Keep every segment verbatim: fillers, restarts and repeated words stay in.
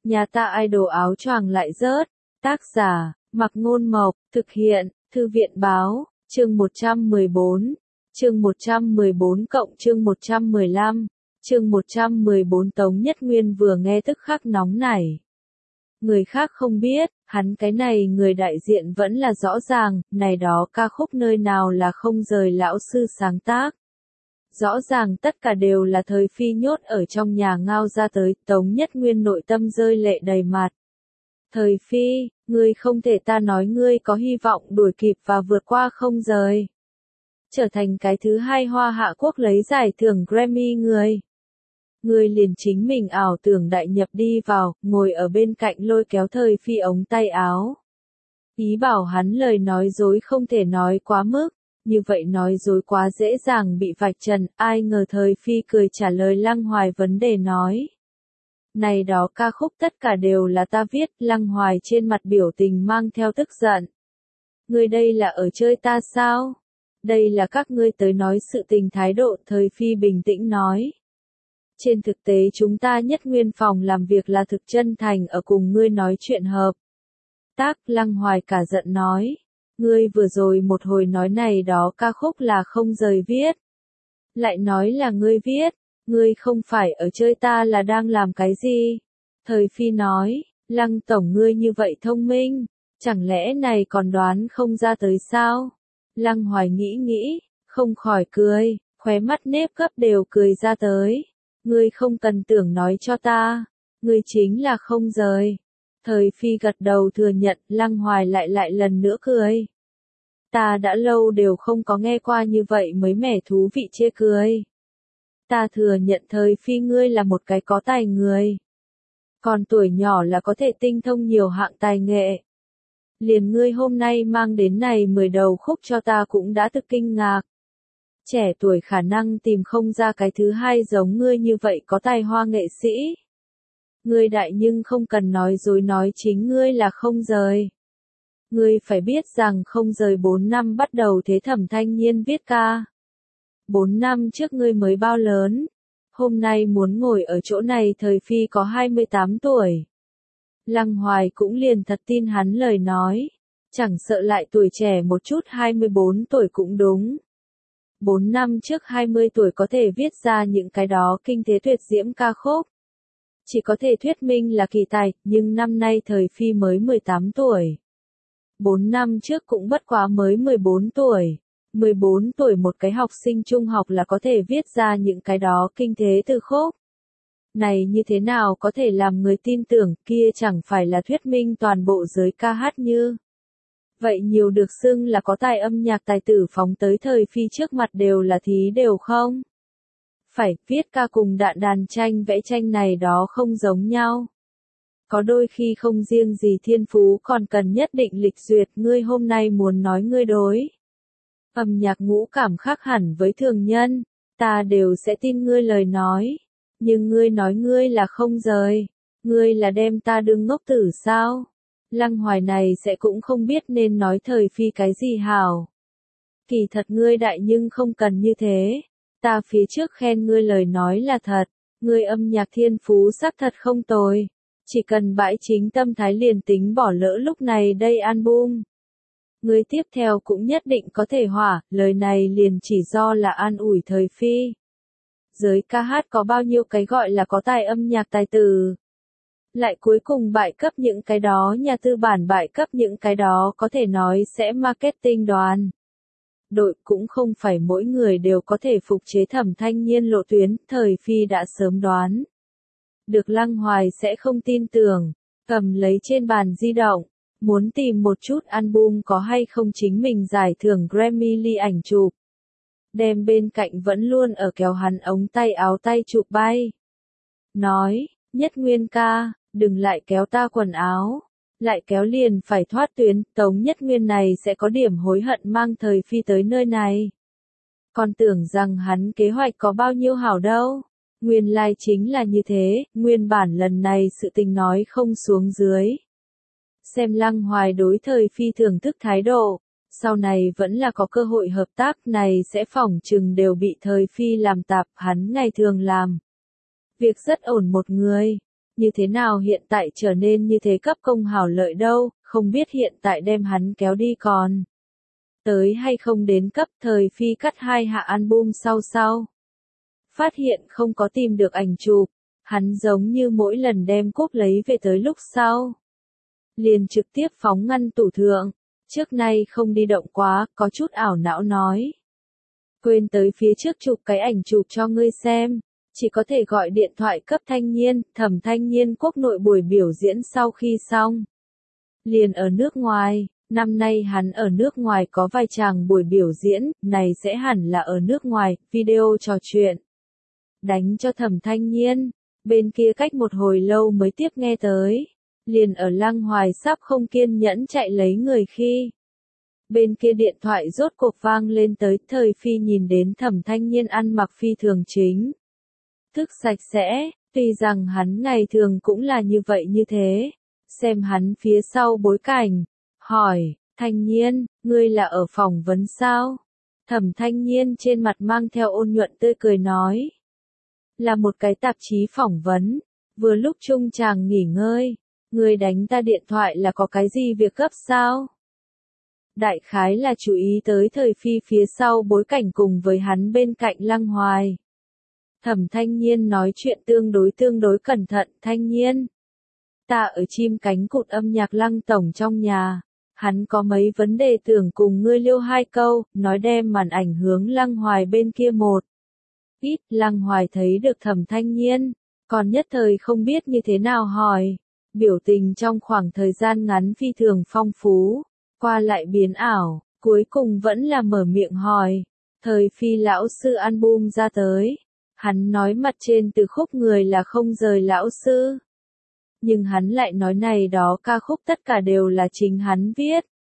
Nhà ta idol áo choàng lại rớt. Tác giả, Mặc Ngôn Mộc, thực hiện, Thư viện Báo, chương một trăm mười bốn, chương một trăm mười bốn cộng chương một trăm mười lăm, chương một trăm mười bốn Tống Nhất Nguyên vừa nghe tức khắc nóng nảy. Người khác không biết, hắn cái này người đại diện vẫn là rõ ràng, này đó ca khúc nơi nào là không rời lão sư sáng tác. Rõ ràng tất cả đều là thời phi nhốt ở trong nhà ngao ra tới, Tống Nhất Nguyên nội tâm rơi lệ đầy mặt. Thời phi, ngươi không thể ta nói ngươi có hy vọng đuổi kịp và vượt qua không rời. Trở thành cái thứ hai Hoa Hạ Quốc lấy giải thưởng Grammy người. Ngươi liền chính mình ảo tưởng đại nhập đi vào, ngồi ở bên cạnh lôi kéo thời phi ống tay áo. Ý bảo hắn lời nói dối không thể nói quá mức, như vậy nói dối quá dễ dàng bị vạch trần, ai ngờ thời phi cười trả lời Lăng Hoài vấn đề nói. Này đó ca khúc tất cả đều là ta viết, Lăng Hoài trên mặt biểu tình mang theo tức giận. Ngươi đây là ở chơi ta sao? Đây là các ngươi tới nói sự tình thái độ, thời phi bình tĩnh nói. Trên thực tế chúng ta Nhất Nguyên phòng làm việc là thực chân thành ở cùng ngươi nói chuyện hợp. Tác, Lăng Hoài cả giận nói. Ngươi vừa rồi một hồi nói này đó ca khúc là không rời viết. Lại nói là ngươi viết, ngươi không phải ở chơi ta là đang làm cái gì? Thời phi nói, Lăng tổng ngươi như vậy thông minh, chẳng lẽ này còn đoán không ra tới sao? Lăng Hoài nghĩ nghĩ, không khỏi cười, khóe mắt nếp gấp đều cười ra tới. Ngươi không cần tưởng nói cho ta, ngươi chính là không rời. Thời phi gật đầu thừa nhận, Lăng Hoài lại lại lần nữa cười. Ta đã lâu đều không có nghe qua như vậy mới mẻ thú vị chê cười. Ta thừa nhận thời phi ngươi là một cái có tài người. Còn tuổi nhỏ là có thể tinh thông nhiều hạng tài nghệ. Liền ngươi hôm nay mang đến này mười đầu khúc cho ta cũng đã thực kinh ngạc. Trẻ tuổi khả năng tìm không ra cái thứ hai giống ngươi như vậy có tài hoa nghệ sĩ. Ngươi đại nhưng không cần nói dối nói chính ngươi là không rời. Ngươi phải biết rằng không rời bốn năm bắt đầu thế Thẩm Thanh Nhiên viết ca. Bốn năm trước ngươi mới bao lớn. Hôm nay muốn ngồi ở chỗ này thời phi có hai mươi tám tuổi. Lăng Hoài cũng liền thật tin hắn lời nói. Chẳng sợ lại tuổi trẻ một chút hai mươi bốn tuổi cũng đúng. Bốn năm trước hai mươi tuổi có thể viết ra những cái đó kinh thế tuyệt diễm ca khúc. Chỉ có thể thuyết minh là kỳ tài, nhưng năm nay thời phi mới mười tám tuổi. Bốn năm trước cũng bất quá mới mười bốn tuổi. mười bốn tuổi một cái học sinh trung học là có thể viết ra những cái đó kinh thế từ khúc. Này như thế nào có thể làm người tin tưởng, kia chẳng phải là thuyết minh toàn bộ giới ca hát như. Vậy nhiều được xưng là có tài âm nhạc tài tử phóng tới thời phi trước mặt đều là thí đều không? Phải, viết ca cùng đạn đàn tranh vẽ tranh này đó không giống nhau. Có đôi khi không riêng gì thiên phú còn cần nhất định lịch duyệt, ngươi hôm nay muốn nói ngươi đối. Âm nhạc ngũ cảm khác hẳn với thường nhân, ta đều sẽ tin ngươi lời nói. Nhưng ngươi nói ngươi là không rời, ngươi là đem ta đương ngốc tử sao? Lăng Hoài này sẽ cũng không biết nên nói thời phi cái gì hảo. Kỳ thật ngươi đại nhưng không cần như thế. Ta phía trước khen ngươi lời nói là thật, ngươi âm nhạc thiên phú xác thật không tồi. Chỉ cần bãi chính tâm thái liền tính bỏ lỡ lúc này đây album. Ngươi tiếp theo cũng nhất định có thể hỏa, lời này liền chỉ do là an ủi thời phi. Giới ca hát có bao nhiêu cái gọi là có tài âm nhạc tài tử. Lại cuối cùng bại cấp những cái đó nhà tư bản bại cấp những cái đó có thể nói sẽ marketing đoàn. Đội cũng không phải mỗi người đều có thể phục chế Thẩm Thanh Nhiên lộ tuyến, thời phi đã sớm đoán. Được Lăng Hoài sẽ không tin tưởng, cầm lấy trên bàn di động, muốn tìm một chút album có hay không chính mình giải thưởng Grammy ly ảnh chụp. Đem bên cạnh vẫn luôn ở kéo hắn ống tay áo tay chụp bay. Nói, Nhất Nguyên ca, đừng lại kéo ta quần áo. Lại kéo liền phải thoát tuyến, Tống Nhất Nguyên này sẽ có điểm hối hận mang thời phi tới nơi này. Còn tưởng rằng hắn kế hoạch có bao nhiêu hảo đâu. Nguyên lai like chính là như thế, nguyên bản lần này sự tình nói không xuống dưới. Xem Lăng Hoài đối thời phi thưởng thức thái độ, sau này vẫn là có cơ hội hợp tác này sẽ phỏng chừng đều bị thời phi làm tạp hắn ngày thường làm. Việc rất ổn một người. như thế nào hiện tại trở nên như thế cấp công hào lợi đâu, không biết hiện tại đem hắn kéo đi còn tới hay không đến cấp. Thời Phi cắt hai hạ album sau sau. Phát hiện không có tìm được ảnh chụp, hắn giống như mỗi lần đem cúp lấy về tới lúc sau. Liền trực tiếp phóng ngăn tủ thượng, trước nay không đi động quá, có chút ảo não nói. Quên tới phía trước chụp cái ảnh chụp cho ngươi xem, chỉ có thể gọi điện thoại cấp Thanh Nhiên. Thẩm Thanh Nhiên quốc nội buổi biểu diễn sau khi xong. Liền ở nước ngoài, năm nay hắn ở nước ngoài có vài chàng buổi biểu diễn, này sẽ hẳn là ở nước ngoài, video trò chuyện. Đánh cho Thẩm Thanh Nhiên, bên kia cách một hồi lâu mới tiếp nghe tới. Liền ở Lăng Hoài sắp không kiên nhẫn chạy lấy người khi. Bên kia điện thoại rốt cuộc vang lên tới. Thời Phi nhìn đến Thẩm Thanh Nhiên ăn mặc phi thường chính thức sạch sẽ, tuy rằng hắn ngày thường cũng là như vậy như thế. Xem hắn phía sau bối cảnh, hỏi, Thanh Nhiên, ngươi là ở phỏng vấn sao? Thẩm Thanh Nhiên trên mặt mang theo ôn nhuận tươi cười nói. Là một cái tạp chí phỏng vấn, vừa lúc trung chàng nghỉ ngơi, ngươi đánh ta điện thoại là có cái gì việc gấp sao? Đại khái là chú ý tới Thời Phi phía sau bối cảnh cùng với hắn bên cạnh Lăng Hoài. Thẩm Thanh Nhiên nói chuyện tương đối tương đối cẩn thận. Thanh Nhiên, ta ở chim cánh cụt âm nhạc Lăng tổng trong nhà, hắn có mấy vấn đề tưởng cùng ngươi liêu hai câu, nói đem màn ảnh hướng Lăng Hoài bên kia một ít. Lăng Hoài thấy được Thẩm Thanh Nhiên, còn nhất thời không biết như thế nào hỏi, biểu tình trong khoảng thời gian ngắn phi thường phong phú, qua lại biến ảo, cuối cùng vẫn là mở miệng hỏi. Thời Phi lão sư album ra tới, hắn nói mặt trên từ khúc người là không rời lão sư. Nhưng hắn lại nói này đó ca khúc tất cả đều là chính hắn viết.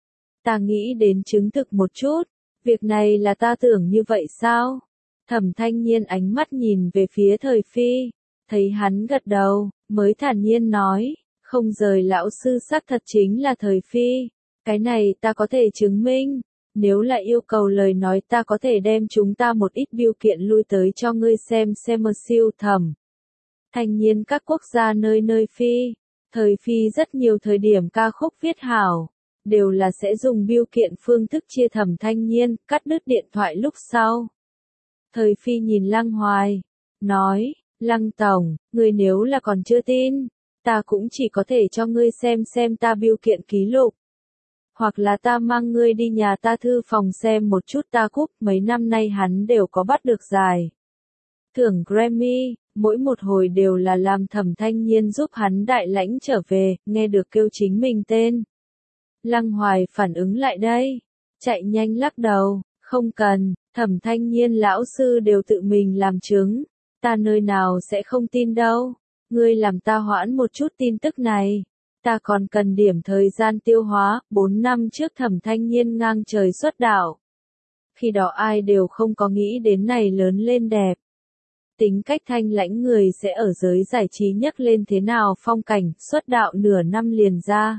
Ta nghĩ đến chứng thực một chút, việc này là ta tưởng như vậy sao? Thẩm Thanh Nhiên ánh mắt nhìn về phía Thời Phi, thấy hắn gật đầu, mới thản nhiên nói, không rời lão sư xác thật chính là Thời Phi, cái này ta có thể chứng minh, nếu là yêu cầu lời nói ta có thể đem chúng ta một ít biêu kiện lui tới cho ngươi xem xem mà siêu thẩm. Thanh Nhiên các quốc gia nơi nơi phi, Thời Phi rất nhiều thời điểm ca khúc viết hảo, đều là sẽ dùng biêu kiện phương thức chia. Thẩm Thanh Nhiên cắt đứt điện thoại lúc sau. Thời Phi nhìn Lăng Hoài, nói, Lăng tổng, ngươi nếu là còn chưa tin, ta cũng chỉ có thể cho ngươi xem xem ta biêu kiện ký lục. Hoặc là ta mang ngươi đi nhà ta thư phòng xem một chút ta cúp. Mấy năm nay hắn đều có bắt được giải thưởng Grammy, mỗi một hồi đều là làm Thẩm Thanh Nhiên giúp hắn đại lãnh trở về, nghe được kêu chính mình tên. Lăng Hoài phản ứng lại đây, chạy nhanh lắc đầu, không cần, Thẩm Thanh Nhiên lão sư đều tự mình làm chứng, ta nơi nào sẽ không tin đâu, ngươi làm ta hoãn một chút tin tức này. Ta còn cần điểm thời gian tiêu hóa. Bốn năm trước Thẩm Thanh Nhiên ngang trời xuất đạo. Khi đó ai đều không có nghĩ đến này lớn lên đẹp. Tính cách thanh lãnh người sẽ ở giới giải trí nhắc lên thế nào phong cảnh. Xuất đạo nửa năm liền ra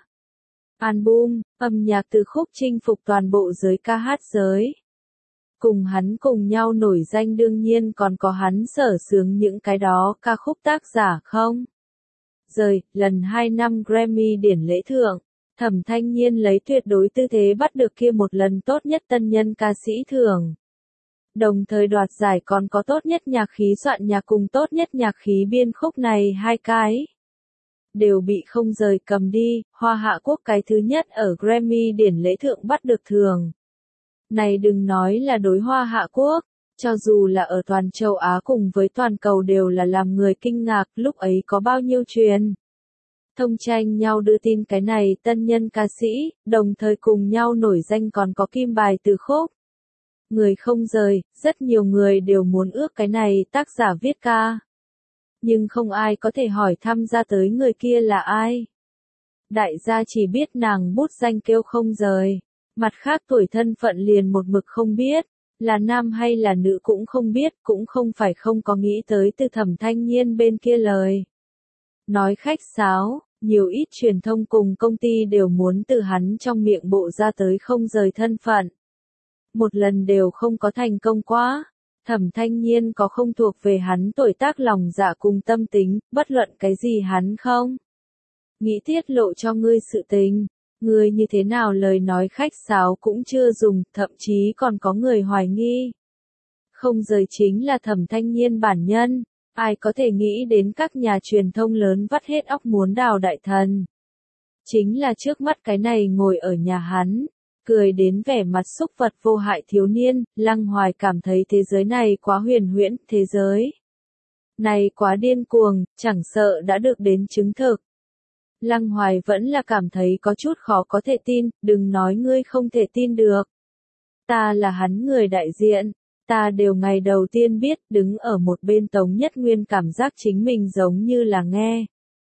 album, âm nhạc từ khúc chinh phục toàn bộ giới ca hát giới. Cùng hắn cùng nhau nổi danh đương nhiên còn có hắn sở xướng những cái đó ca khúc tác giả không? Rời, lần hai năm Grammy điển lễ thưởng, Thẩm Thanh Nhiên lấy tuyệt đối tư thế bắt được kia một lần tốt nhất tân nhân ca sĩ thưởng. Đồng thời đoạt giải còn có tốt nhất nhạc khí soạn nhạc cùng tốt nhất nhạc khí biên khúc, này hai cái đều bị không rời cầm đi. Hoa Hạ Quốc cái thứ nhất ở Grammy điển lễ thưởng bắt được thưởng. Này đừng nói là đối Hoa Hạ Quốc, cho dù là ở toàn châu Á cùng với toàn cầu đều là làm người kinh ngạc. Lúc ấy có bao nhiêu truyền thông tranh nhau đưa tin cái này tân nhân ca sĩ, đồng thời cùng nhau nổi danh còn có kim bài từ khúc Người không rời. Rất nhiều người đều muốn ước cái này tác giả viết ca, nhưng không ai có thể hỏi thăm ra tới người kia là ai. Đại gia chỉ biết nàng bút danh kêu không rời, mặt khác tuổi thân phận liền một mực không biết, là nam hay là nữ cũng không biết. Cũng không phải không có nghĩ tới từ Thẩm Thanh Nhiên bên kia lời nói khách sáo, nhiều ít truyền thông cùng công ty đều muốn từ hắn trong miệng bộ ra tới không rời thân phận. Một lần đều không có thành công quá. Thẩm Thanh Nhiên có không thuộc về hắn tuổi tác lòng dạ cùng tâm tính, bất luận cái gì hắn không nghĩ tiết lộ cho ngươi sự tình. Ngươi như thế nào lời nói khách sáo cũng chưa dùng, thậm chí còn có người hoài nghi. Không rời chính là Thẩm Thanh Nhiên bản nhân, ai có thể nghĩ đến các nhà truyền thông lớn vắt hết óc muốn đào đại thần. Chính là trước mắt cái này ngồi ở nhà hắn, cười đến vẻ mặt xúc vật vô hại thiếu niên, Lăng Hoài cảm thấy thế giới này quá huyền huyễn, thế giới này quá điên cuồng, chẳng sợ đã được đến chứng thực. Lăng Hoài vẫn là cảm thấy có chút khó có thể tin, đừng nói ngươi không thể tin được. Ta là hắn người đại diện, ta đều ngày đầu tiên biết, đứng ở một bên Tống Nhất Nguyên cảm giác chính mình giống như là nghe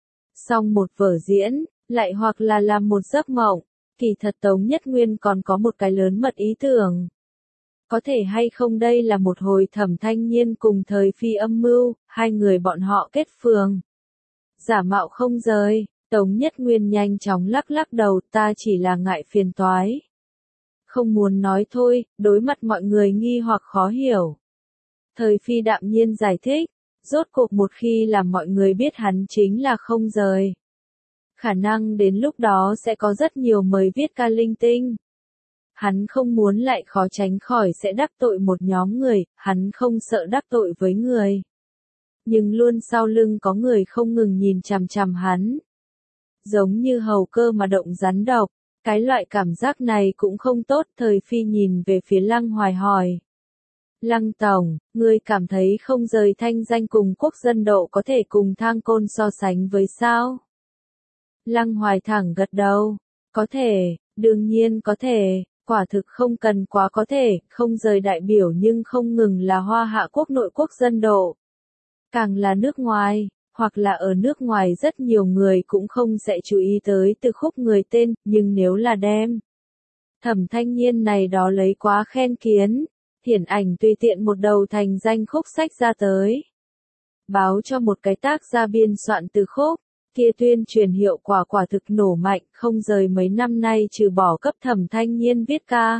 xong một vở diễn, lại hoặc là làm một giấc mộng. Kỳ thật Tống Nhất Nguyên còn có một cái lớn mật ý tưởng. Có thể hay không đây là một hồi Thẩm Thanh Nhiên cùng thời phi âm mưu, hai người bọn họ kết phường. Giả mạo không rời, Tống Nhất Nguyên nhanh chóng lắc lắc đầu, ta chỉ là ngại phiền toái. Không muốn nói thôi, đối mặt mọi người nghi hoặc khó hiểu. Thời phi đạm nhiên giải thích, rốt cuộc một khi làm mọi người biết hắn chính là không rời. Khả năng đến lúc đó sẽ có rất nhiều mời viết ca linh tinh. Hắn không muốn lại khó tránh khỏi sẽ đắc tội một nhóm người, hắn không sợ đắc tội với người. Nhưng luôn sau lưng có người không ngừng nhìn chằm chằm hắn. Giống như hầu cơ mà động rắn độc, cái loại cảm giác này cũng không tốt. Thời phi nhìn về phía Lăng Hoài hỏi. Lăng Tổng, ngươi cảm thấy không rời thanh danh cùng quốc dân độ có thể cùng Thang Côn so sánh với sao? Lăng Hoài thẳng gật đầu, có thể, đương nhiên có thể, quả thực không cần quá có thể, không rời đại biểu nhưng không ngừng là Hoa Hạ quốc nội quốc dân độ. Càng là nước ngoài, hoặc là ở nước ngoài rất nhiều người cũng không sẽ chú ý tới từ khúc người tên, nhưng nếu là đem Thẩm Thanh Nhiên này đó lấy quá khen kiến, hiển ảnh tùy tiện một đầu thành danh khúc sách ra tới. Báo cho một cái tác gia biên soạn từ khúc. Kia tuyên truyền hiệu quả quả thực nổ mạnh, không rời mấy năm nay trừ bỏ cấp Thẩm Thanh Nhiên viết ca.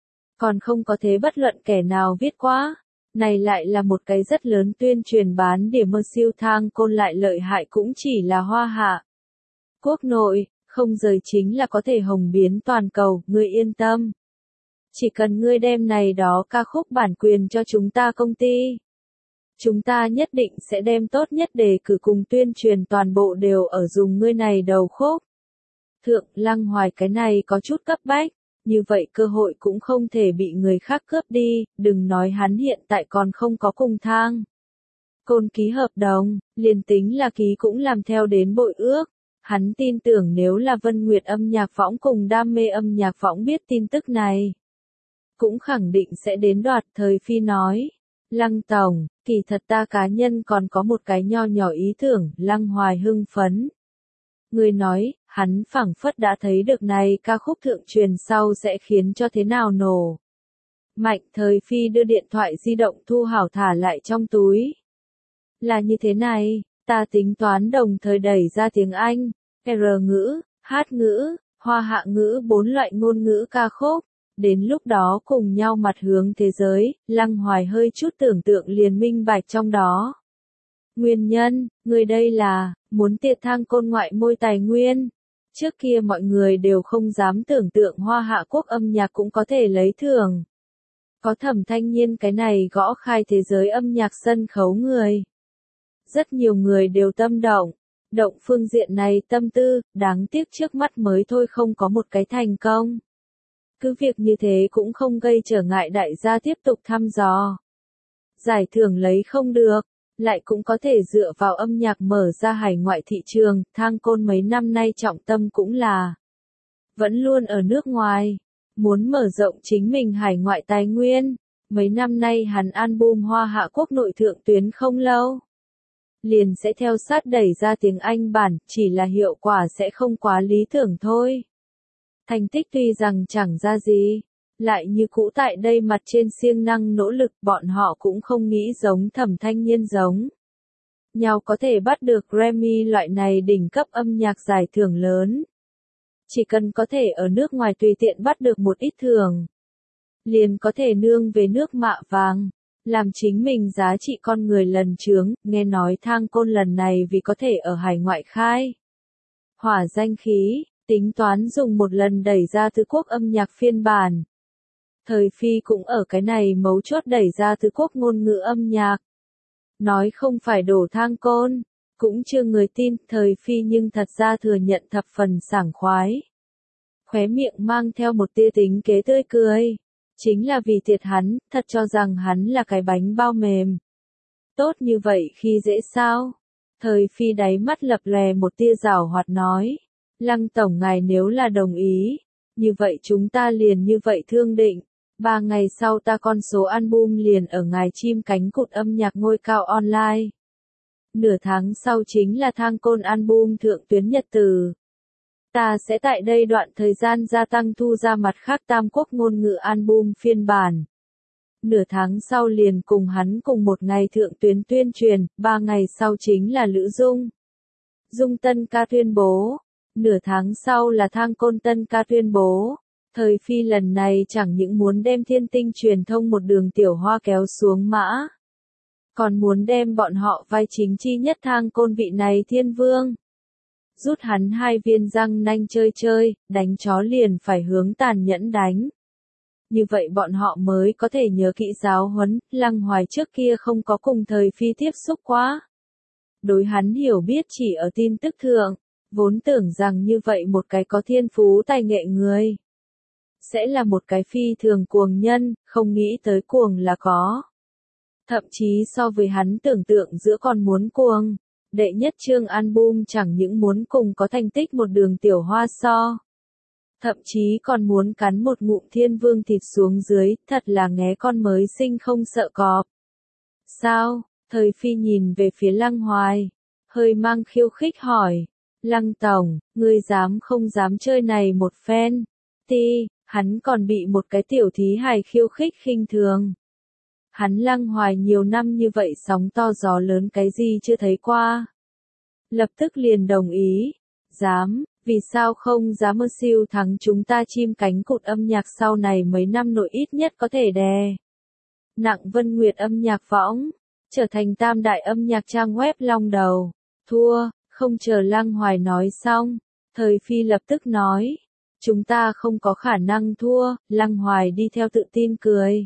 Còn không có thế bất luận kẻ nào viết quá. Này lại là một cái rất lớn tuyên truyền bán điểm mơ siêu Thang Côn lại lợi hại cũng chỉ là Hoa Hạ. Quốc nội, không rời chính là có thể hồng biến toàn cầu, ngươi yên tâm. Chỉ cần ngươi đem này đó ca khúc bản quyền cho chúng ta công ty. Chúng ta nhất định sẽ đem tốt nhất đề cử cùng tuyên truyền toàn bộ đều ở dùng ngươi này đầu khúc. Thượng Lăng Hoài cái này có chút cấp bách, như vậy cơ hội cũng không thể bị người khác cướp đi, đừng nói hắn hiện tại còn không có cùng Thang Côn ký hợp đồng, liền tính là ký cũng làm theo đến bội ước. Hắn tin tưởng nếu là Vân Nguyệt âm nhạc võng cùng đam mê âm nhạc võng biết tin tức này, cũng khẳng định sẽ đến đoạt. Thời phi nói. Lăng Tổng, kỳ thật ta cá nhân còn có một cái nho nhỏ ý tưởng. Lăng Hoài hưng phấn. Người nói, hắn phảng phất đã thấy được này ca khúc thượng truyền sau sẽ khiến cho thế nào nổ. Mạnh. Thời phi đưa điện thoại di động thu hảo thả lại trong túi. Là như thế này, ta tính toán đồng thời đẩy ra tiếng Anh, R ngữ, hát ngữ, Hoa Hạ ngữ bốn loại ngôn ngữ ca khúc. Đến lúc đó cùng nhau mặt hướng thế giới, Lăng Hoài hơi chút tưởng tượng liền minh bạch trong đó. Nguyên nhân, người đây là, muốn tiệt Thang Côn ngoại môi tài nguyên. Trước kia mọi người đều không dám tưởng tượng Hoa Hạ quốc âm nhạc cũng có thể lấy thưởng. Có Thẩm Thanh Nhiên cái này gõ khai thế giới âm nhạc sân khấu người. Rất nhiều người đều tâm động. Động phương diện này tâm tư, đáng tiếc trước mắt mới thôi không có một cái thành công. Cứ việc như thế cũng không gây trở ngại đại gia tiếp tục thăm dò. Giải thưởng lấy không được, lại cũng có thể dựa vào âm nhạc mở ra hải ngoại thị trường. Thang Côn mấy năm nay trọng tâm cũng là vẫn luôn ở nước ngoài, muốn mở rộng chính mình hải ngoại tài nguyên. Mấy năm nay hắn album Hoa Hạ quốc nội thượng tuyến không lâu, liền sẽ theo sát đẩy ra tiếng Anh bản, chỉ là hiệu quả sẽ không quá lý tưởng thôi. Thành tích tuy rằng chẳng ra gì, lại như cũ tại đây mặt trên siêng năng nỗ lực, bọn họ cũng không nghĩ giống Thẩm Thanh Nhiên giống nhau có thể bắt được Grammy loại này đỉnh cấp âm nhạc giải thưởng lớn. Chỉ cần có thể ở nước ngoài tùy tiện bắt được một ít thưởng, liền có thể nương về nước mạ vàng. làm chính mình giá trị con người lần chướng, nghe nói Thang Côn lần này vì có thể ở hải ngoại khai hỏa danh khí, tính toán dùng một lần đẩy ra tứ quốc âm nhạc phiên bản. Thời Phi cũng ở cái này mấu chốt đẩy ra tứ quốc ngôn ngữ âm nhạc. Nói không phải đổ Thang Côn, cũng chưa người tin, Thời Phi nhưng thật ra thừa nhận thập phần sảng khoái. Khóe miệng mang theo một tia tính kế tươi cười. Chính là vì thiệt hắn, thật cho rằng hắn là cái bánh bao mềm. Tốt như vậy khi dễ sao? Thời Phi đáy mắt lập lè một tia giảo hoạt nói. Lăng tổng ngài nếu là đồng ý, như vậy chúng ta liền như vậy thương định. Ba ngày sau ta con số album liền ở ngài chim cánh cụt âm nhạc ngôi cao online. Nửa tháng sau chính là Thang Côn album thượng tuyến nhật từ. Ta sẽ tại đây đoạn thời gian gia tăng thu ra mặt khác tam quốc ngôn ngữ album phiên bản. Nửa tháng sau liền cùng hắn cùng một ngày thượng tuyến tuyên truyền, ba ngày sau chính là Lữ Dung. Dung tân ca tuyên bố. Nửa tháng sau là Thang Côn tân ca tuyên bố. Thời Phi lần này chẳng những muốn đem thiên tinh truyền thông một đường tiểu hoa kéo xuống mã. Còn muốn đem bọn họ vai chính chi nhất Thang Côn vị này thiên vương. Rút hắn hai viên răng nanh chơi chơi, đánh chó liền phải hướng tàn nhẫn đánh. Như vậy bọn họ mới có thể nhớ kỹ giáo huấn, Lăng Hoài trước kia không có cùng Thời Phi tiếp xúc quá. Đối hắn hiểu biết chỉ ở tin tức thượng, vốn tưởng rằng như vậy một cái có thiên phú tài nghệ người. Sẽ là một cái phi thường cuồng nhân, không nghĩ tới cuồng là có. Thậm chí so với hắn tưởng tượng giữa còn muốn cuồng. Đệ nhất chương album chẳng những muốn cùng có thành tích một đường tiểu hoa so. Thậm chí còn muốn cắn một ngụm thiên vương thịt xuống dưới, thật là nghé con mới sinh không sợ cọp. Sao? Thời Phi nhìn về phía Lăng Hoài, hơi mang khiêu khích hỏi. Lăng tổng, ngươi dám không dám chơi này một phen? Ti, hắn còn bị một cái tiểu thí hài khiêu khích khinh thường. Hắn Lăng Hoài nhiều năm như vậy sóng to gió lớn cái gì chưa thấy qua. Lập tức liền đồng ý. Dám, vì sao không dám mơ siêu thắng chúng ta chim cánh cụt âm nhạc sau này mấy năm nội ít nhất có thể đè. Nặng Vân Nguyệt âm nhạc võng, trở thành tam đại âm nhạc trang web long đầu. Thua, không chờ Lăng Hoài nói xong. Thời Phi lập tức nói. Chúng ta không có khả năng thua, Lăng Hoài đi theo tự tin cười.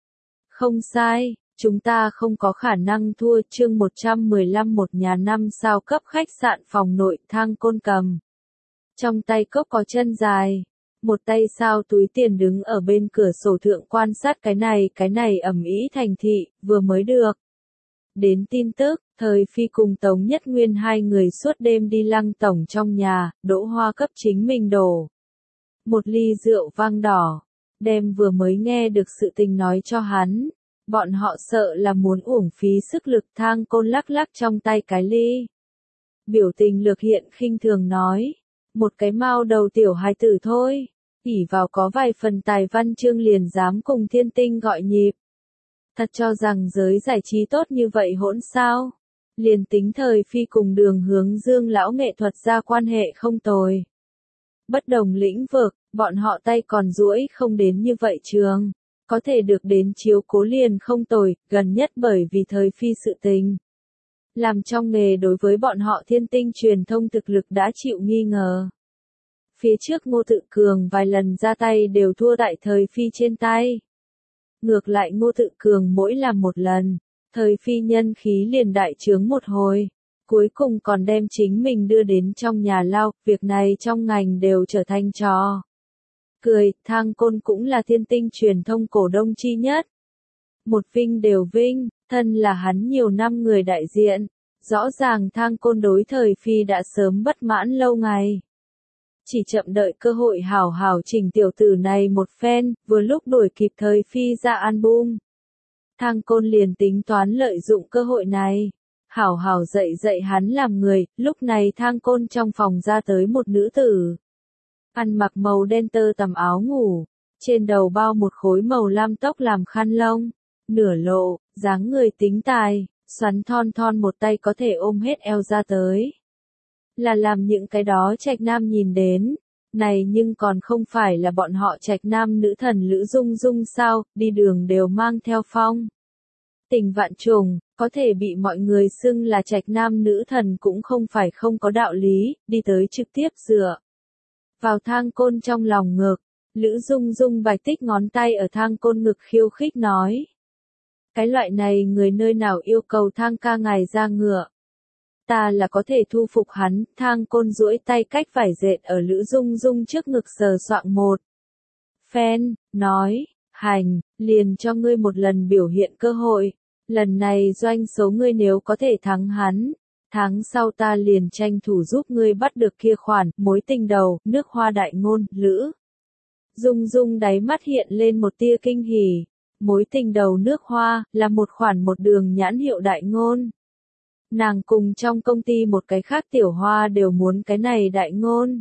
Không sai, chúng ta không có khả năng thua. Chương một trăm mười lăm một nhà năm sao cấp khách sạn phòng nội Thang Côn cầm. Trong tay cốc có chân dài, một tay sao túi tiền đứng ở bên cửa sổ thượng quan sát cái này cái này ầm ĩ thành thị, vừa mới được. Đến tin tức, Thời Phi cùng Tống Nhất Nguyên hai người suốt đêm đi Lăng tổng trong nhà, đỗ hoa cấp chính mình đổ. Một ly rượu vang đỏ. Đem vừa mới nghe được sự tình nói cho hắn, bọn họ sợ là muốn uổng phí sức lực. Thang Côn lắc lắc trong tay cái ly. Biểu tình lược hiện khinh thường nói, một cái mao đầu tiểu hài tử thôi, ỷ vào có vài phần tài văn chương liền dám cùng thiên tinh gọi nhịp. Thật cho rằng giới giải trí tốt như vậy hỗn sao? Liền tính Thời Phi cùng Đường Hướng Dương lão nghệ thuật ra quan hệ không tồi. Bất đồng lĩnh vực, bọn họ tay còn duỗi không đến như vậy trường, có thể được đến chiếu cố liền không tồi, gần nhất bởi vì Thời Phi sự tình. Làm trong nghề đối với bọn họ thiên tinh truyền thông thực lực đã chịu nghi ngờ. Phía trước Ngô Tự Cường vài lần ra tay đều thua tại Thời Phi trên tay. Ngược lại Ngô Tự Cường mỗi làm một lần, Thời Phi nhân khí liền đại trướng một hồi. Cuối cùng còn đem chính mình đưa đến trong nhà lao, việc này trong ngành đều trở thành trò cười. Thang Côn cũng là thiên tinh truyền thông cổ đông chi nhất. Một vinh đều vinh, thân là hắn nhiều năm người đại diện. Rõ ràng Thang Côn đối Thời Phi đã sớm bất mãn lâu ngày. Chỉ chậm đợi cơ hội hảo hảo chỉnh tiểu tử này một phen, vừa lúc đuổi kịp Thời Phi ra album. Thang Côn liền tính toán lợi dụng cơ hội này. Hảo hảo dạy dạy hắn làm người, lúc này Thang Côn trong phòng ra tới một nữ tử. Ăn mặc màu đen tơ tằm áo ngủ, trên đầu bao một khối màu lam tóc làm khăn lông, nửa lộ, dáng người tính tài, xoắn thon thon một tay có thể ôm hết eo ra tới. Là làm những cái đó trạch nam nhìn đến, này nhưng còn không phải là bọn họ trạch nam nữ thần Lữ Dung Dung sao, đi đường đều mang theo phong. Tình vạn trùng, có thể bị mọi người xưng là trạch nam nữ thần cũng không phải không có đạo lý, đi tới trực tiếp dựa vào thang côn trong lòng ngực. Lữ Dung Dung bạch tích ngón tay ở thang côn ngực khiêu khích nói. Cái loại này người nơi nào yêu cầu thang ca ngài ra ngựa. Ta là có thể thu phục hắn, thang côn duỗi tay cách vải dệt ở Lữ Dung Dung trước ngực sờ soạng một phen, nói, hành, liền cho ngươi một lần biểu hiện cơ hội. Lần này doanh số ngươi nếu có thể thắng hắn, tháng sau ta liền tranh thủ giúp ngươi bắt được kia khoản, mối tình đầu, nước hoa đại ngôn, Lữ. Dung Dung đáy mắt hiện lên một tia kinh hỉ. Mối tình đầu nước hoa, là một khoản một đường nhãn hiệu đại ngôn. Nàng cùng trong công ty một cái khác tiểu hoa đều muốn cái này đại ngôn.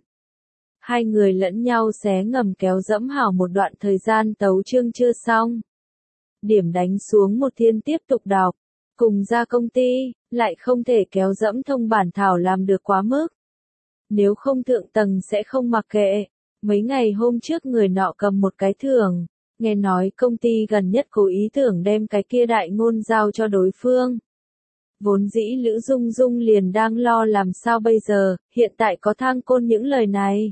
Hai người lẫn nhau xé ngầm kéo dẫm hảo một đoạn thời gian tấu chương chưa xong. Điểm đánh xuống một thiên tiếp tục đọc. Cùng ra công ty, lại không thể kéo dẫm thông bản thảo làm được quá mức. Nếu không thượng tầng sẽ không mặc kệ. Mấy ngày hôm trước người nọ cầm một cái thưởng. Nghe nói công ty gần nhất có ý tưởng đem cái kia đại ngôn giao cho đối phương. Vốn dĩ Lữ Dung Dung liền đang lo làm sao bây giờ, hiện tại có thang côn những lời này.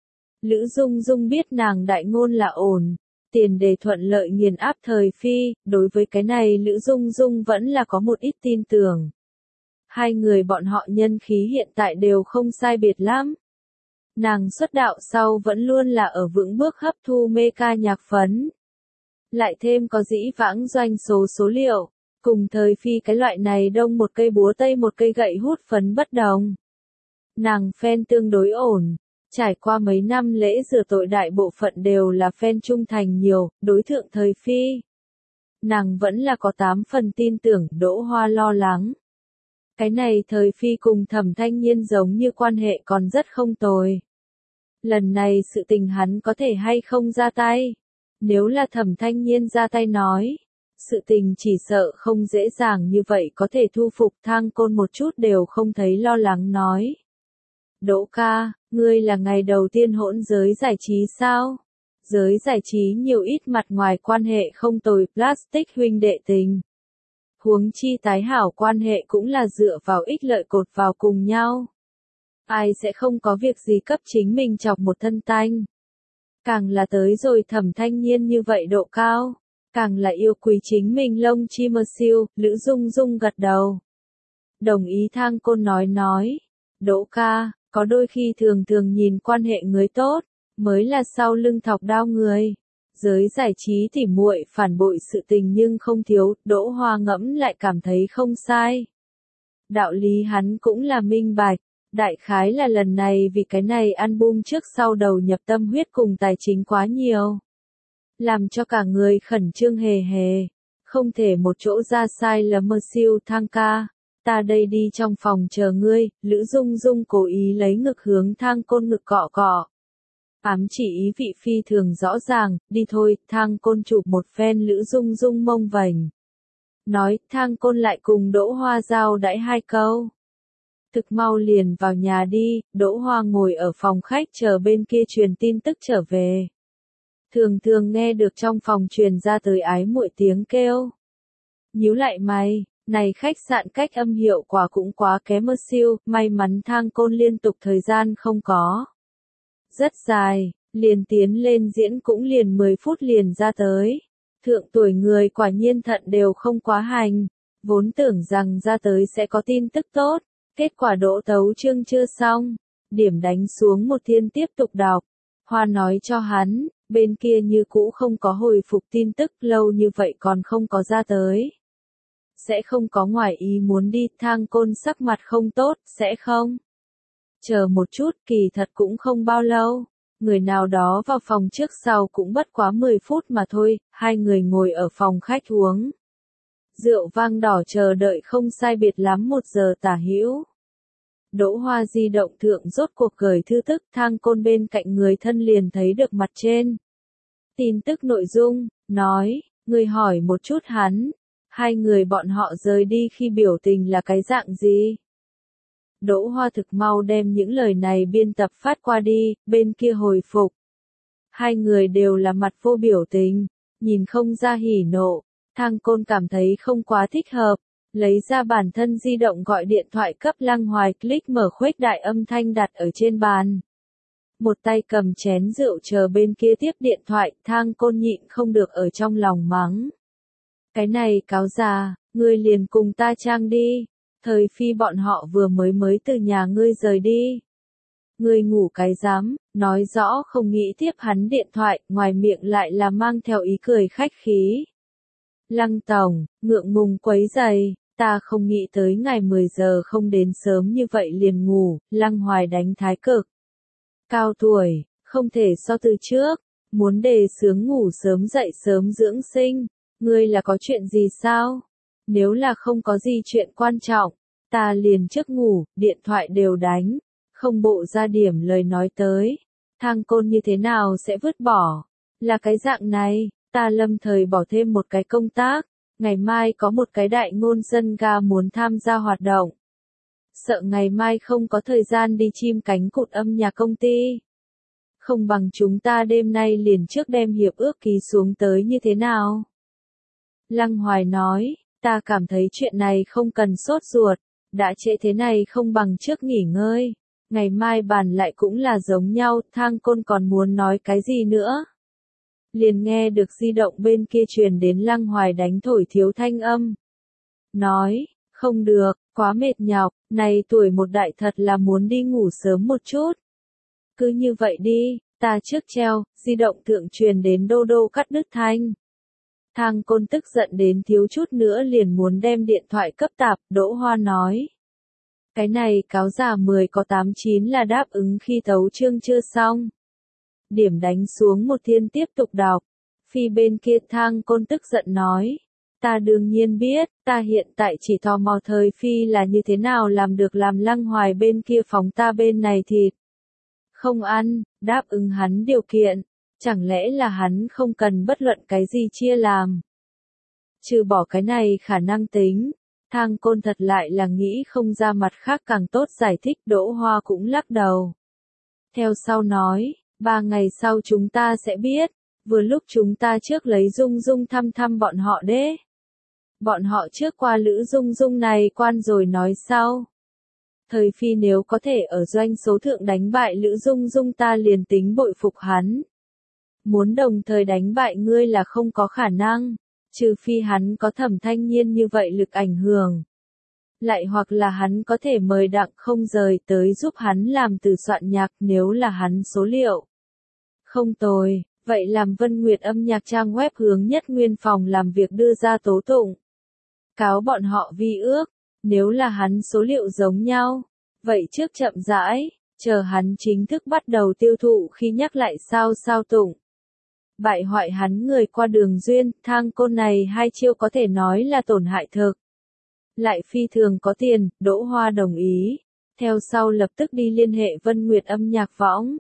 Lữ Dung Dung biết nàng đại ngôn là ổn, tiền đề thuận lợi nghiền áp thời phi, đối với cái này Lữ Dung Dung vẫn là có một ít tin tưởng. Hai người bọn họ nhân khí hiện tại đều không sai biệt lắm. Nàng xuất đạo sau vẫn luôn là ở vững bước hấp thu mê ca nhạc phấn. Lại thêm có dĩ vãng doanh số số liệu, cùng thời phi cái loại này đông một cây búa tây một cây gậy hút phấn bất đồng. Nàng fan tương đối ổn, trải qua mấy năm lễ rửa tội đại bộ phận đều là fan trung thành nhiều, đối thượng thời phi. Nàng vẫn là có tám phần tin tưởng, Đỗ Hoa lo lắng. Cái này thời phi cùng Thẩm Thanh Nhiên giống như quan hệ còn rất không tồi. Lần này sự tình hắn có thể hay không ra tay. Nếu là Thẩm Thanh Nhiên ra tay nói, sự tình chỉ sợ không dễ dàng như vậy có thể thu phục thang côn một chút đều không thấy lo lắng nói. Đỗ ca, ngươi là ngày đầu tiên hỗn giới giải trí sao? Giới giải trí nhiều ít mặt ngoài quan hệ không tồi, plastic huynh đệ tình. Huống chi tái hảo quan hệ cũng là dựa vào ích lợi cột vào cùng nhau. Ai sẽ không có việc gì cấp chính mình chọc một thân tanh. Càng là tới rồi Thẩm Thanh Nhiên như vậy độ cao, càng là yêu quý chính mình lông chi mơ siêu, Lữ Dung Dung gật đầu. Đồng ý thang côn nói nói, Đỗ ca, có đôi khi thường thường nhìn quan hệ người tốt, mới là sau lưng thọc đao người. Giới giải trí tỉ muội phản bội sự tình nhưng không thiếu, Đỗ Hoa ngẫm lại cảm thấy không sai. Đạo lý hắn cũng là minh bạch. Đại khái là lần này vì cái này album trước sau đầu nhập tâm huyết cùng tài chính quá nhiều. Làm cho cả người khẩn trương hề hề. Không thể một chỗ ra sai là mơ siêu thang ca. Ta đây đi trong phòng chờ ngươi, Lữ Dung Dung cố ý lấy ngực hướng thang côn ngực cọ cọ. Ám chỉ ý vị phi thường rõ ràng, đi thôi, thang côn chụp một phen Lữ Dung Dung mông vành. Nói, thang côn lại cùng Đỗ Hoa giao đãi hai câu. Thực mau liền vào nhà đi, Đỗ Hoa ngồi ở phòng khách chờ bên kia truyền tin tức trở về. Thường thường nghe được trong phòng truyền ra tới ái muội tiếng kêu. Nhíu lại mày, này khách sạn cách âm hiệu quả cũng quá kém mơ siêu, may mắn thang côn liên tục thời gian không có. Rất dài, liền tiến lên diễn cũng liền mười phút liền ra tới. Thượng tuổi người quả nhiên thận đều không quá hành, vốn tưởng rằng ra tới sẽ có tin tức tốt. Kết quả đỗ tấu chương chưa xong, điểm đánh xuống một thiên tiếp tục đọc. Hoa nói cho hắn, bên kia như cũ không có hồi phục tin tức lâu như vậy còn không có ra tới. Sẽ không có ngoài ý muốn đi, thang côn sắc mặt không tốt, sẽ không? Chờ một chút, kỳ thật cũng không bao lâu. Người nào đó vào phòng trước sau cũng bất quá mười phút mà thôi, hai người ngồi ở phòng khách uống. Rượu vang đỏ chờ đợi không sai biệt lắm một giờ tả hữu. Đỗ Hoa di động thượng rốt cuộc gửi thư tức thang côn bên cạnh người thân liền thấy được mặt trên. Tin tức nội dung, nói, người hỏi một chút hắn, hai người bọn họ rời đi khi biểu tình là cái dạng gì. Đỗ Hoa thực mau đem những lời này biên tập phát qua đi, bên kia hồi phục. Hai người đều là mặt vô biểu tình, nhìn không ra hỉ nộ, Thang Côn cảm thấy không quá thích hợp, lấy ra bản thân di động gọi điện thoại cấp Lăng Hoài, click mở khuếch đại âm thanh đặt ở trên bàn. Một tay cầm chén rượu chờ bên kia tiếp điện thoại, Thang Côn nhịn không được ở trong lòng mắng. Cái này cáo già, ngươi liền cùng ta trang đi, thời phi bọn họ vừa mới mới từ nhà ngươi rời đi. Ngươi ngủ cái dám, nói rõ không nghĩ tiếp hắn điện thoại, ngoài miệng lại là mang theo ý cười khách khí. Lăng tổng, ngượng ngùng quấy giày, ta không nghĩ tới ngày mười giờ không đến sớm như vậy liền ngủ, Lăng Hoài đánh thái cực. Cao tuổi, không thể so từ trước, muốn đề xướng ngủ sớm dậy sớm dưỡng sinh, ngươi là có chuyện gì sao? Nếu là không có gì chuyện quan trọng, ta liền trước ngủ, điện thoại đều đánh, không bộ ra điểm lời nói tới. Thang Côn như thế nào sẽ vứt bỏ? Là cái dạng này, ta lâm thời bỏ thêm một cái công tác, ngày mai có một cái đại ngôn dân ga muốn tham gia hoạt động. Sợ ngày mai không có thời gian đi chim cánh cụt âm nhạc công ty. Không bằng chúng ta đêm nay liền trước đem hiệp ước ký xuống tới như thế nào? Lăng Hoài nói, ta cảm thấy chuyện này không cần sốt ruột, đã trễ thế này không bằng trước nghỉ ngơi. Ngày mai bàn lại cũng là giống nhau, Thang Côn còn muốn nói cái gì nữa? Liền nghe được di động bên kia truyền đến Lăng Hoài đánh thổi thiếu thanh âm. Nói, không được, quá mệt nhọc, này tuổi một đại thật là muốn đi ngủ sớm một chút. Cứ như vậy đi, ta trước treo, di động thượng truyền đến đô đô cắt đứt thanh. Thang Côn tức giận đến thiếu chút nữa liền muốn đem điện thoại cấp tạp, Đỗ Hoa nói. Cái này cáo già mười có tám chín là đáp ứng khi tấu chương chưa xong. Điểm đánh xuống một thiên tiếp tục đọc. Phi bên kia Thang Côn tức giận nói. Ta đương nhiên biết, ta hiện tại chỉ tò mò thời Phi là như thế nào làm được làm Lăng Hoài bên kia phóng ta bên này thịt. Không ăn, đáp ứng hắn điều kiện, chẳng lẽ là hắn không cần bất luận cái gì chia làm. Trừ bỏ cái này khả năng tính, Thang Côn thật lại là nghĩ không ra mặt khác càng tốt giải thích, Đỗ Hoa cũng lắc đầu. Theo sau nói, ba ngày sau chúng ta sẽ biết, vừa lúc chúng ta trước lấy Dung Dung thăm thăm bọn họ đế. Bọn họ trước qua Lữ Dung Dung này quan rồi nói sau. Thời Phi nếu có thể ở doanh số thượng đánh bại Lữ Dung Dung ta liền tính bội phục hắn. Muốn đồng thời đánh bại ngươi là không có khả năng, trừ phi hắn có Thẩm Thanh Nhiên như vậy lực ảnh hưởng. Lại hoặc là hắn có thể mời Đặng Không Rời tới giúp hắn làm từ soạn nhạc nếu là hắn số liệu. Không tồi, vậy làm Vân Nguyệt âm nhạc trang web hướng Nhất Nguyên phòng làm việc đưa ra tố tụng. Cáo bọn họ vi ước, nếu là hắn số liệu giống nhau, vậy trước chậm rãi, chờ hắn chính thức bắt đầu tiêu thụ khi nhắc lại sao sao tụng. Bại hoại hắn người qua đường duyên, Thang Côn này hai chiêu có thể nói là tổn hại thực. Lại phi thường có tiền, Đỗ Hoa đồng ý, theo sau lập tức đi liên hệ Vân Nguyệt âm nhạc võng.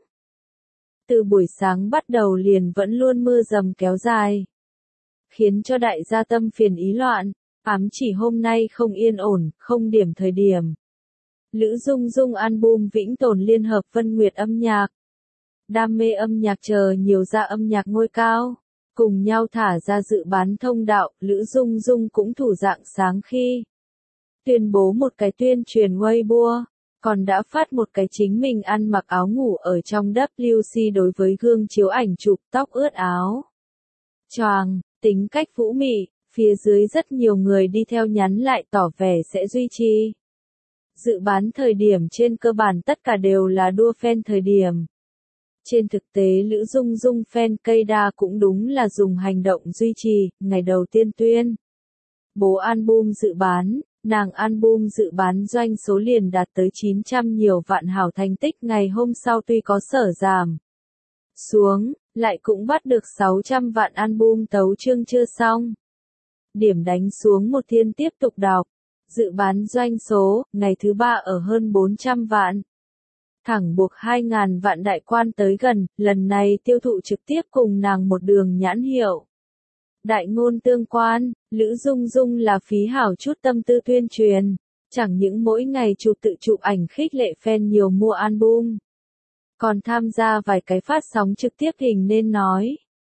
Từ buổi sáng bắt đầu liền vẫn luôn mưa dầm kéo dài, khiến cho đại gia tâm phiền ý loạn, ám chỉ hôm nay không yên ổn, không điểm thời điểm. Lữ Dung Dung album Vĩnh Tồn liên hợp Vân Nguyệt âm nhạc, đam mê âm nhạc chờ nhiều ra âm nhạc ngôi cao, cùng nhau thả ra dự bán thông đạo, Lữ Dung Dung cũng thủ dạng sáng khi tuyên bố một cái tuyên truyền Weibo, còn đã phát một cái chính mình ăn mặc áo ngủ ở trong W C đối với gương chiếu ảnh chụp tóc ướt áo choàng, tính cách vũ mị, phía dưới rất nhiều người đi theo nhắn lại tỏ vẻ sẽ duy trì. Dự bán thời điểm trên cơ bản tất cả đều là đua fan thời điểm. Trên thực tế Lữ Dung Dung fan cây đa cũng đúng là dùng hành động duy trì, ngày đầu tiên tuyên bố album dự bán, nàng album dự bán doanh số liền đạt tới chín trăm nhiều vạn hảo thành tích, ngày hôm sau tuy có sở giảm xuống, lại cũng bắt được sáu trăm vạn album tấu chương chưa xong. Điểm đánh xuống một thiên tiếp tục đọc, dự bán doanh số, ngày thứ ba ở hơn bốn trăm vạn. Thẳng buộc hai nghìn vạn đại quan tới gần, lần này tiêu thụ trực tiếp cùng nàng một đường nhãn hiệu. Đại ngôn tương quan, Lữ Dung Dung là phí hảo chút tâm tư tuyên truyền, chẳng những mỗi ngày chụp tự chụp ảnh khích lệ fan nhiều mua album, còn tham gia vài cái phát sóng trực tiếp hình nên nói.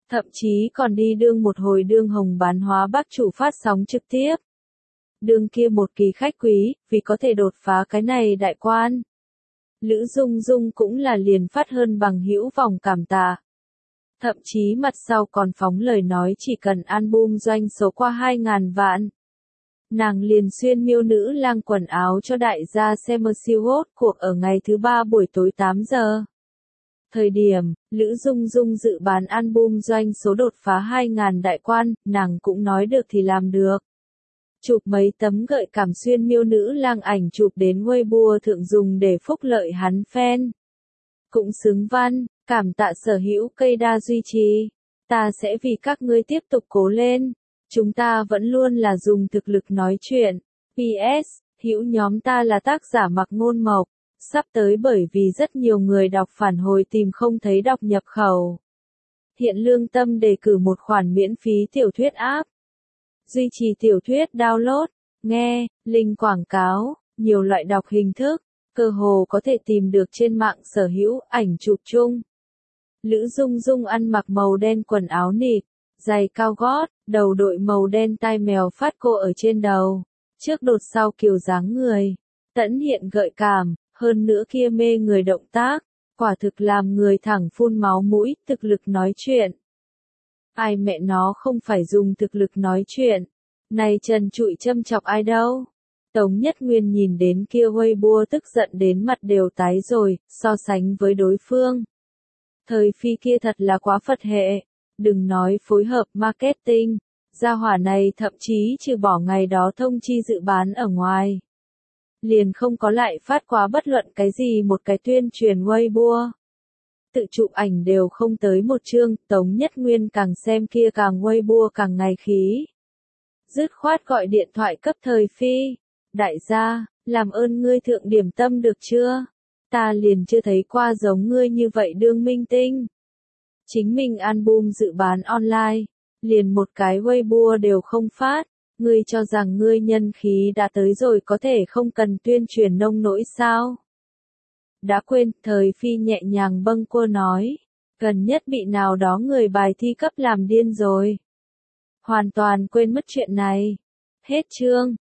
Thậm chí còn đi đương một hồi đương hồng bán hóa bác chủ phát sóng trực tiếp. Đương kia một kỳ khách quý, vì có thể đột phá cái này đại quan. Lữ Dung Dung cũng là liền phát hơn bằng hữu vòng cảm tạ. Thậm chí mặt sau còn phóng lời nói chỉ cần album doanh số qua hai ngàn vạn. Nàng liền xuyên miêu nữ lang quần áo cho đại gia xem một siêu hốt cuộc ở ngày thứ ba buổi tối tám giờ. Thời điểm, Lữ Dung Dung dự bán album doanh số đột phá hai ngàn đại quan, nàng cũng nói được thì làm được. Chụp mấy tấm gợi cảm xuyên miêu nữ lang ảnh chụp đến Weibo thượng dùng để phúc lợi hắn fan. Cũng xứng văn, cảm tạ sở hữu cây đa duy trì. Ta sẽ vì các ngươi tiếp tục cố lên. Chúng ta vẫn luôn là dùng thực lực nói chuyện. pê ét, hữu nhóm ta là tác giả Mặc Ngôn Mộc. Sắp tới bởi vì rất nhiều người đọc phản hồi tìm không thấy đọc nhập khẩu. Hiện lương tâm đề cử một khoản miễn phí tiểu thuyết app. Duy trì tiểu thuyết download, nghe, link quảng cáo, nhiều loại đọc hình thức, cơ hồ có thể tìm được trên mạng sở hữu ảnh chụp chung. Lữ Dung Dung ăn mặc màu đen quần áo nịt, giày cao gót, đầu đội màu đen tai mèo phát cô ở trên đầu, trước đột sau kiều dáng người, tẫn hiện gợi cảm, hơn nữa kia mê người động tác, quả thực làm người thẳng phun máu mũi, thực lực nói chuyện. Ai mẹ nó không phải dùng thực lực nói chuyện, này trần trụi châm chọc ai đâu. Tống Nhất Nguyên nhìn đến kia Weibo tức giận đến mặt đều tái rồi, so sánh với đối phương. Thời phi kia thật là quá Phật hệ, đừng nói phối hợp marketing, gia hỏa này thậm chí trừ bỏ ngày đó thông chi dự bán ở ngoài. Liền không có lại phát quá bất luận cái gì một cái tuyên truyền Weibo. Tự chụp ảnh đều không tới một chương, Tống Nhất Nguyên càng xem kia càng Weibo càng ngày khí. Dứt khoát gọi điện thoại cấp thời phi. Đại gia, làm ơn ngươi thượng điểm tâm được chưa? Ta liền chưa thấy qua giống ngươi như vậy đương minh tinh. Chính mình album dự bán online, liền một cái Weibo đều không phát. Ngươi cho rằng ngươi nhân khí đã tới rồi có thể không cần tuyên truyền nông nỗi sao? Đã quên, thời phi nhẹ nhàng bâng quơ nói. Gần nhất bị nào đó người bài thi cấp làm điên rồi. Hoàn toàn quên mất chuyện này. Hết chương.